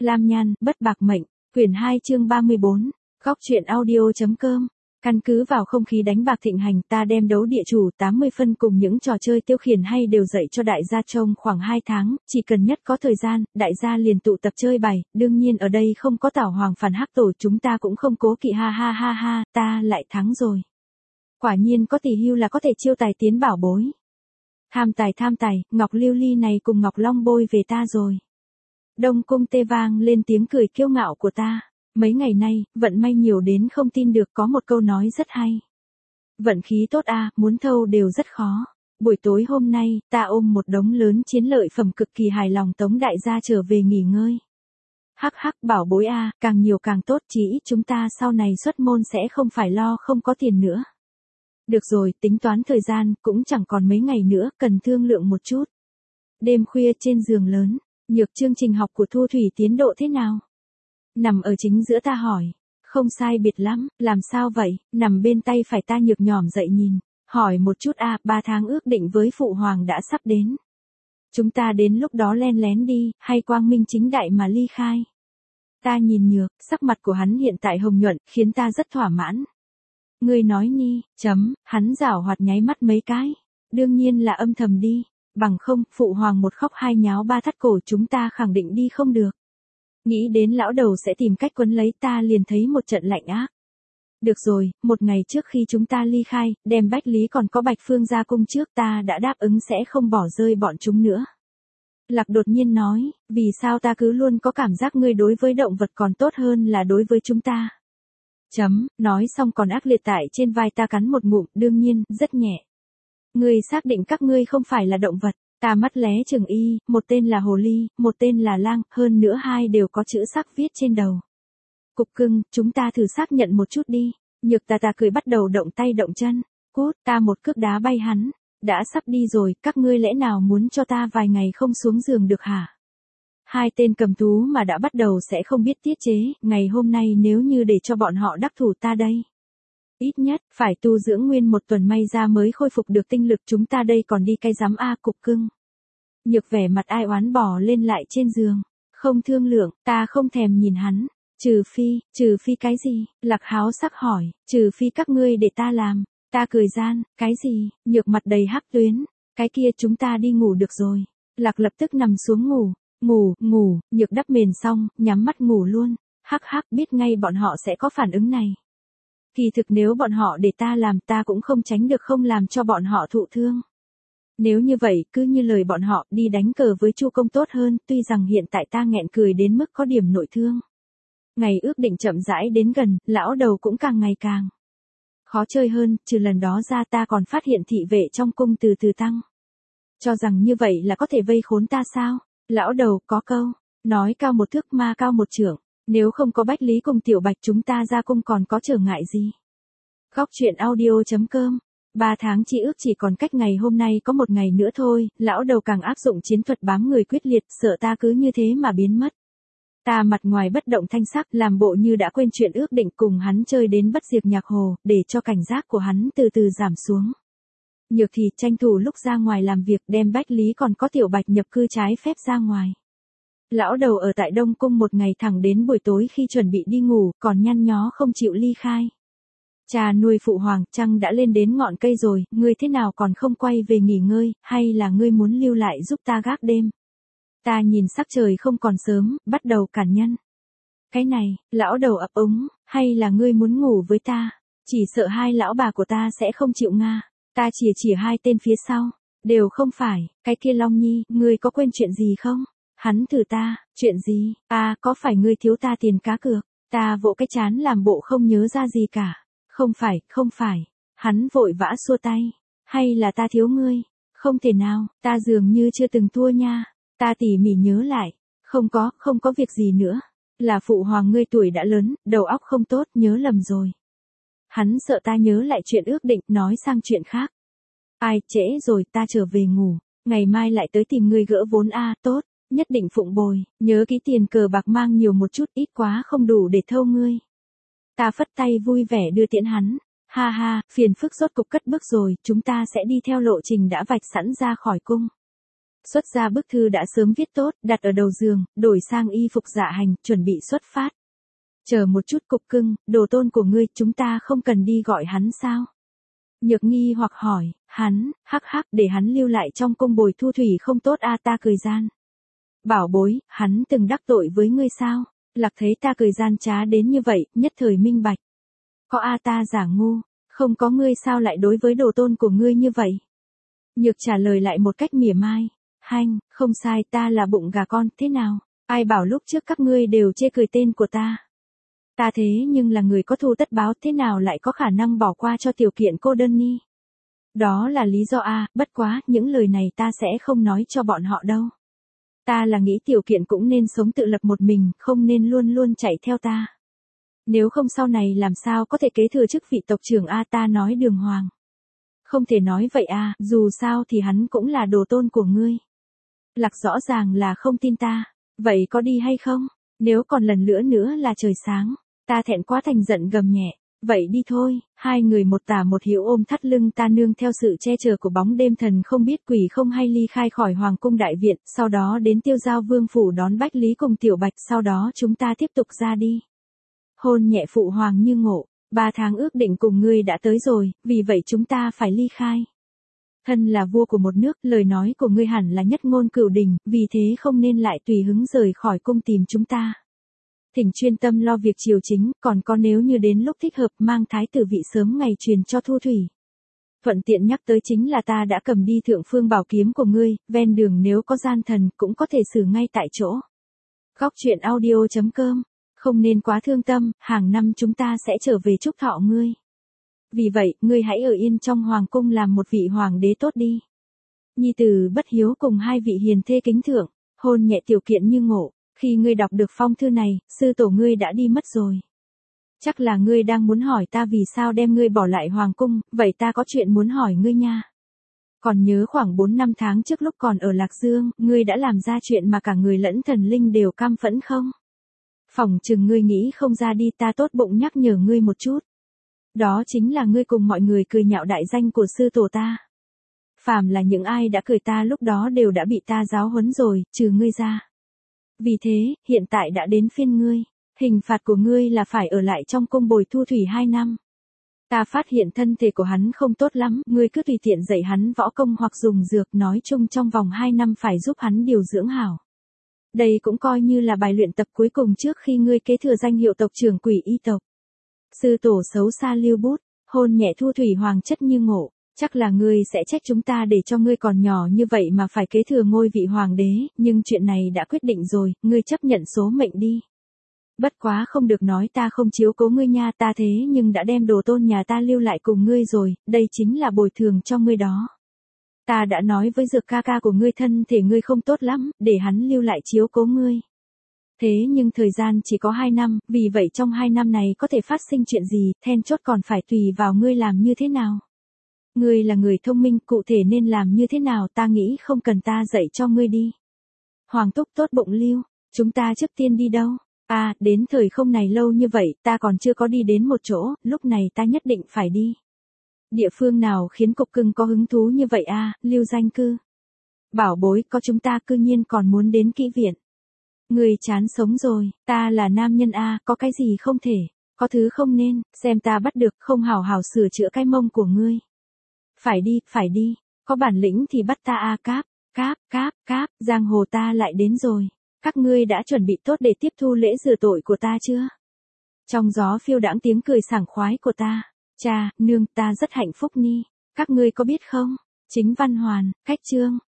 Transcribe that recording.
Lam Nhan, Bất Bạc Mệnh, quyển 2 chương 34, góc truyện audio.com. Căn cứ vào không khí đánh bạc thịnh hành, ta đem đấu địa chủ 80 phân cùng những trò chơi tiêu khiển hay đều dạy cho đại gia trong khoảng 2 tháng, chỉ cần nhất có thời gian, đại gia liền tụ tập chơi bày, đương nhiên ở đây không có Tảo Hoàng phản hắc tổ, chúng ta cũng không cố kỵ, ha ha ha ha, ta lại thắng rồi. Quả nhiên có tỷ hưu là có thể chiêu tài tiến bảo bối. Tham tài, Ngọc Lưu Ly này cùng Ngọc Long bôi về ta rồi. Đông Cung tê vang lên tiếng cười kiêu ngạo của ta. Mấy ngày nay, vận may nhiều đến không tin được, có một câu nói rất hay. Vận khí tốt a, muốn thâu đều rất khó. Buổi tối hôm nay, ta ôm một đống lớn chiến lợi phẩm cực kỳ hài lòng tống đại gia trở về nghỉ ngơi. Hắc hắc, bảo bối a, càng nhiều càng tốt, chỉ ít chúng ta sau này xuất môn sẽ không phải lo không có tiền nữa. Được rồi, tính toán thời gian, cũng chẳng còn mấy ngày nữa, cần thương lượng một chút. Đêm khuya trên giường lớn, Nhược, chương trình học của Thu Thủy tiến độ thế nào? Nằm ở chính giữa ta hỏi. Không sai biệt lắm, làm sao vậy? Nằm bên tay phải ta Nhược nhỏm dậy nhìn. Hỏi một chút 3 tháng ước định với Phụ Hoàng đã sắp đến. Chúng ta đến lúc đó len lén đi, hay quang minh chính đại mà ly khai? Ta nhìn Nhược, sắc mặt của hắn hiện tại hồng nhuận, khiến ta rất thỏa mãn. Ngươi nói ni, hắn giảo hoạt nháy mắt mấy cái. Đương nhiên là âm thầm đi. Bằng không, Phụ Hoàng một khóc hai nháo ba thắt cổ, chúng ta khẳng định đi không được. Nghĩ đến lão đầu sẽ tìm cách quấn lấy ta, liền thấy một trận lạnh ác. Được rồi, một ngày trước khi chúng ta ly khai, đem Bách Lý còn có Bạch Phương ra cung trước, ta đã đáp ứng sẽ không bỏ rơi bọn chúng nữa. Lạc đột nhiên nói, vì sao ta cứ luôn có cảm giác ngươi đối với động vật còn tốt hơn là đối với chúng ta. Nói xong còn ác liệt tại trên vai ta cắn một ngụm, đương nhiên, rất nhẹ. Ngươi xác định các ngươi không phải là động vật? Ta mắt lé chừng y, một tên là hồ ly, một tên là lang, hơn nữa hai đều có chữ sắc viết trên đầu. Cục cưng, chúng ta thử xác nhận một chút đi. Nhược ta cười bắt đầu động tay động chân. Cút, ta một cước đá bay hắn. Đã sắp đi rồi, các ngươi lẽ nào muốn cho ta vài ngày không xuống giường được hả? Hai tên cầm thú mà đã bắt đầu sẽ không biết tiết chế, ngày hôm nay nếu như để cho bọn họ đắc thủ ta đây. Ít nhất, phải tu dưỡng nguyên một tuần may ra mới khôi phục được tinh lực, chúng ta đây còn đi cái rắm cục cưng. Nhược vẻ mặt ai oán bỏ lên lại trên giường. Không thương lượng, ta không thèm nhìn hắn. Trừ phi cái gì? Lạc háo sắc hỏi, trừ phi các ngươi để ta làm. Ta cười gian, cái gì? Nhược mặt đầy hắc tuyến. Cái kia chúng ta đi ngủ được rồi. Lạc lập tức nằm xuống ngủ, Nhược đắp mền xong, nhắm mắt ngủ luôn. Hắc biết ngay bọn họ sẽ có phản ứng này. Kỳ thực nếu bọn họ để ta làm, ta cũng không tránh được không làm cho bọn họ thụ thương. Nếu như vậy, cứ như lời bọn họ, đi đánh cờ với Chu công tốt hơn, tuy rằng hiện tại ta nghẹn cười đến mức có điểm nội thương. Ngày ước định chậm rãi đến gần, lão đầu cũng càng ngày càng khó chơi hơn, trừ lần đó ra ta còn phát hiện thị vệ trong cung từ từ tăng. Cho rằng như vậy là có thể vây khốn ta sao? Lão đầu có câu, nói cao một thước ma cao một trượng. Nếu không có Bách Lý cùng Tiểu Bạch chúng ta ra cung còn có trở ngại gì? Góc truyện audio.com. 3 tháng chi ước chỉ còn cách ngày hôm nay có một ngày nữa thôi, lão đầu càng áp dụng chiến thuật bám người quyết liệt, sợ ta cứ như thế mà biến mất. Ta mặt ngoài bất động thanh sắc, làm bộ như đã quên chuyện ước định, cùng hắn chơi đến bất diệt nhạc hồ, để cho cảnh giác của hắn từ từ giảm xuống. Nhược thì tranh thủ lúc ra ngoài làm việc, đem Bách Lý còn có Tiểu Bạch nhập cư trái phép ra ngoài. Lão đầu ở tại Đông Cung một ngày thẳng đến buổi tối khi chuẩn bị đi ngủ, còn nhăn nhó không chịu ly khai. Cha nuôi Phụ Hoàng, trăng đã lên đến ngọn cây rồi, ngươi thế nào còn không quay về nghỉ ngơi, hay là ngươi muốn lưu lại giúp ta gác đêm? Ta nhìn sắc trời không còn sớm, bắt đầu cản nhân. Cái này, lão đầu ấp úng, hay là ngươi muốn ngủ với ta? Chỉ sợ hai lão bà của ta sẽ không chịu nga. Ta chỉ hai tên phía sau. Đều không phải, cái kia Long Nhi, ngươi có quên chuyện gì không? Hắn thử ta, chuyện gì? Có phải ngươi thiếu ta tiền cá cược? Ta vỗ cái chán làm bộ không nhớ ra gì cả. Không phải. Hắn vội vã xua tay. Hay là ta thiếu ngươi? Không thể nào, ta dường như chưa từng thua nha. Ta tỉ mỉ nhớ lại. Không có việc gì nữa. Là Phụ Hoàng ngươi tuổi đã lớn, đầu óc không tốt, nhớ lầm rồi. Hắn sợ ta nhớ lại chuyện ước định, nói sang chuyện khác. Ai, trễ rồi, ta trở về ngủ. Ngày mai lại tới tìm ngươi gỡ vốn tốt. Nhất định phụng bồi, nhớ ký tiền cờ bạc mang nhiều một chút, ít quá không đủ để thâu ngươi. Ta phất tay vui vẻ đưa tiễn hắn. Ha ha, phiền phức rốt cục cất bước rồi, chúng ta sẽ đi theo lộ trình đã vạch sẵn ra khỏi cung. Xuất ra bức thư đã sớm viết tốt, đặt ở đầu giường, đổi sang y phục dạ hành, chuẩn bị xuất phát. Chờ một chút Cục Cưng, đồ tôn của ngươi, chúng ta không cần đi gọi hắn sao? Nhược nghi hoặc hỏi, hắn, hắc hắc, để hắn lưu lại trong cung bồi thu thủy không tốt a. Ta cười gian. Bảo bối, hắn từng đắc tội với ngươi sao? Lạc thấy ta cười gian trá đến như vậy, nhất thời minh bạch. Có a. Ta giả ngu, không có ngươi sao lại đối với đồ tôn của ngươi như vậy? Nhược trả lời lại một cách mỉa mai. Hanh, không sai, ta là bụng gà con, thế nào? Ai bảo lúc trước các ngươi đều chê cười tên của ta? Ta thế nhưng là người có thù tất báo, thế nào lại có khả năng bỏ qua cho tiểu kiện cô đơn ni? Đó là lý do a. Bất quá, những lời này ta sẽ không nói cho bọn họ đâu. Ta là nghĩ tiểu kiện cũng nên sống tự lập một mình, không nên luôn luôn chạy theo ta. Nếu không sau này làm sao có thể kế thừa chức vị tộc trưởng a. Ta nói đường hoàng. Không thể nói vậy a, dù sao thì hắn cũng là đồ tôn của ngươi. Lạc rõ ràng là không tin ta. Vậy có đi hay không? Nếu còn lần nữa là trời sáng. Ta thẹn quá thành giận gầm nhẹ. Vậy đi thôi. Hai người một tả một hữu ôm thắt lưng ta nương theo sự che chở của bóng đêm thần không biết quỷ không hay ly khai khỏi hoàng cung đại viện, sau đó đến Tiêu Giao Vương phủ đón Bách Lý cùng Tiểu Bạch, sau đó chúng ta tiếp tục ra đi. Hôn nhẹ phụ hoàng như ngộ. 3 tháng ước định cùng ngươi đã tới rồi, vì vậy chúng ta phải ly khai. Thân là vua của một nước, lời nói của ngươi hẳn là nhất ngôn cửu đình, vì thế không nên lại tùy hứng rời khỏi cung tìm chúng ta. Thỉnh chuyên tâm lo việc triều chính, còn có nếu như đến lúc thích hợp mang thái tử vị sớm ngày truyền cho Thu Thủy. Thuận tiện nhắc tới chính là ta đã cầm đi thượng phương bảo kiếm của ngươi, ven đường nếu có gian thần cũng có thể xử ngay tại chỗ. Góc truyện audio.com. Không nên quá thương tâm, hàng năm chúng ta sẽ trở về chúc thọ ngươi. Vì vậy, ngươi hãy ở yên trong hoàng cung làm một vị hoàng đế tốt đi. Nhi tử Bất Hiếu cùng 2 vị hiền thê kính thượng, hôn nhẹ tiểu kiện như ngộ. Khi ngươi đọc được phong thư này, sư tổ ngươi đã đi mất rồi. Chắc là ngươi đang muốn hỏi ta vì sao đem ngươi bỏ lại hoàng cung, vậy ta có chuyện muốn hỏi ngươi nha. Còn nhớ khoảng 4-5 tháng trước lúc còn ở Lạc Dương, ngươi đã làm ra chuyện mà cả người lẫn thần linh đều căm phẫn không? Phỏng chừng ngươi nghĩ không ra đi, ta tốt bụng nhắc nhở ngươi một chút. Đó chính là ngươi cùng mọi người cười nhạo đại danh của sư tổ ta. Phàm là những ai đã cười ta lúc đó đều đã bị ta giáo huấn rồi, trừ ngươi ra. Vì thế, hiện tại đã đến phiên ngươi. Hình phạt của ngươi là phải ở lại trong cung bồi Thu Thủy 2 năm. Ta phát hiện thân thể của hắn không tốt lắm, ngươi cứ tùy tiện dạy hắn võ công hoặc dùng dược, nói chung trong vòng 2 năm phải giúp hắn điều dưỡng hảo. Đây cũng coi như là bài luyện tập cuối cùng trước khi ngươi kế thừa danh hiệu tộc trưởng Quỷ Y tộc. Sư tổ xấu xa lưu bút, hôn nhẹ Thu Thủy hoàng chất như ngộ, chắc là ngươi sẽ trách chúng ta để cho ngươi còn nhỏ như vậy mà phải kế thừa ngôi vị hoàng đế, nhưng chuyện này đã quyết định rồi, ngươi chấp nhận số mệnh đi. Bất quá không được nói ta không chiếu cố ngươi nha, ta thế nhưng đã đem đồ tôn nhà ta lưu lại cùng ngươi rồi, đây chính là bồi thường cho ngươi đó. Ta đã nói với Dược ca ca của ngươi thân thể ngươi không tốt lắm, để hắn lưu lại chiếu cố ngươi. Thế nhưng thời gian chỉ có 2 năm, vì vậy trong 2 năm này có thể phát sinh chuyện gì, then chốt còn phải tùy vào ngươi làm như thế nào. Ngươi là người thông minh, cụ thể nên làm như thế nào ta nghĩ không cần ta dạy cho ngươi đi. Hoàng thúc tốt bụng lưu, chúng ta trước tiên đi đâu? À, đến thời không này lâu như vậy, ta còn chưa có đi đến một chỗ, lúc này ta nhất định phải đi. Địa phương nào khiến Cục Cưng có hứng thú như vậy a? Lưu Danh Cư. Bảo bối, có chúng ta cư nhiên còn muốn đến Kỹ Viện. Người chán sống rồi, ta là nam nhân a, có cái gì không thể, có thứ không nên, xem ta bắt được không hào hào sửa chữa cái mông của ngươi. Phải đi, có bản lĩnh thì bắt ta a. Cáp, giang hồ ta lại đến rồi. Các ngươi đã chuẩn bị tốt để tiếp thu lễ rửa tội của ta chưa? Trong gió phiêu đãng tiếng cười sảng khoái của ta. Cha, nương, ta rất hạnh phúc ni. Các ngươi có biết không? Chính văn hoàn, cách chương.